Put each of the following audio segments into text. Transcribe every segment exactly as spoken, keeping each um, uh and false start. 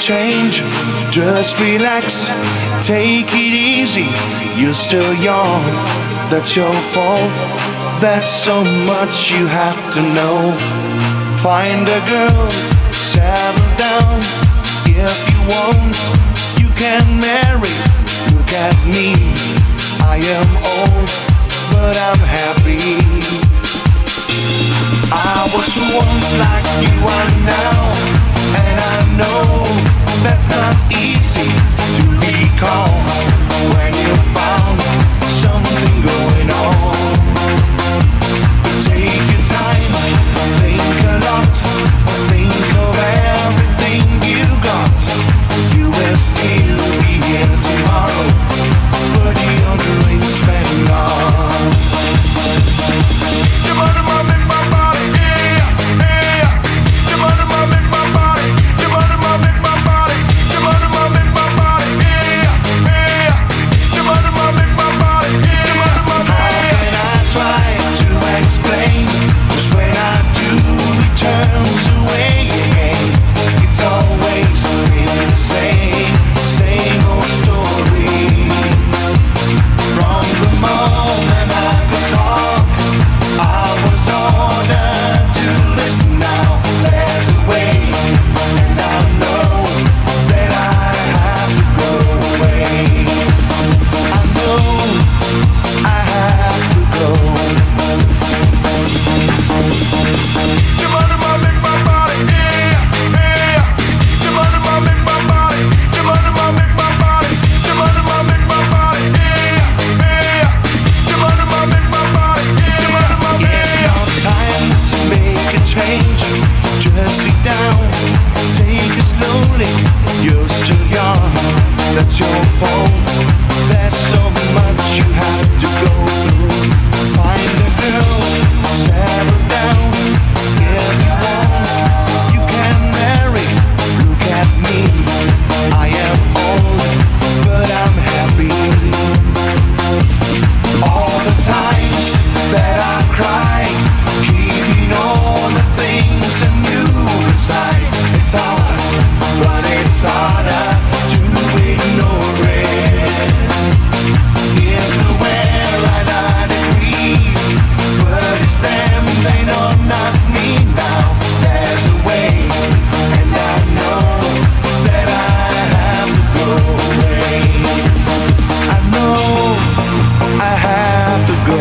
change, just relax, take it easy. You're still young, that's your fault. That's so much you have to know. Find a girl, settle down. If you want, you can marry. Look at me, I am old, but I'm happy. I was once like you are now, and I know that's not easy to recall. When you found something going on, but take your time, think a lot, think of everything you got. You will still be here tomorrow, but your dreams been gone. Your money might make my body, yeah, yeah. Your money might make my body, your money might make my body, your money might make my body, yeah, yeah. Your money might make my body, yeah, your money might make my body. How can I try to explain? 'Cause when I do, it turns away again. It's always been the same, same old story. From the moment I could talk, I was ordered to listen. Now there's a way, and I know that I have to go away. I know I have to go. Your money might make my body, yeah, yeah. Your money might make my body, your money might make my body, your money might make my body, yeah, yeah. Your money might make my body, yeah, your money might make my body. It's not time to make a change. Just sit down, take it slowly. You're still young, that's your fault. There's so much you have to go through. Find a girl, settle down. If you want, you can marry. Look at me, I am old, but I'm happy. All the times that I cry, keeping all the things I knew inside. It's hard, but it's harder to ignore it. If the way right, I'd agree, but it's them, they know not me now. There's a way, and I know that I have to go away. I know I have to go.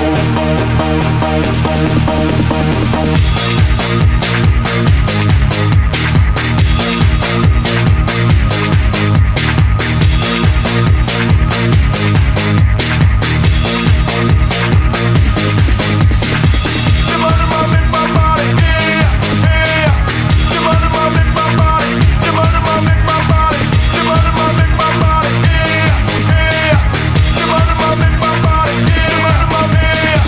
Your money might make my body, yeah, yeah. Your money might make my body, your money might make my body, your money might make my body, yeah, yeah. Your money might make my body, yeah, your money might make my body.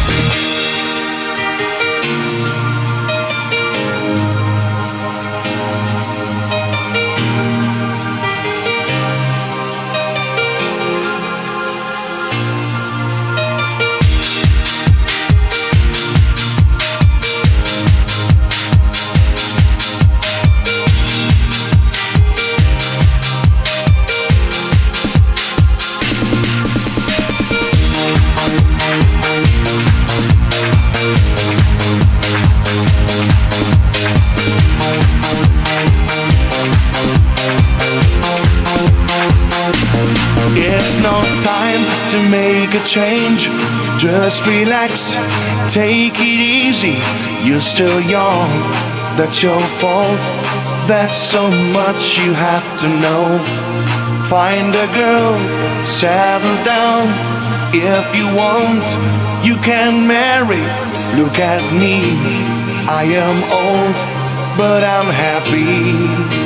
It's no time to make a change. Just relax, take it easy. You're still young, that's your fault. That's so much you have to know. Find a girl, settle down. If you want, you can marry. Look at me, I am old, but I'm happy.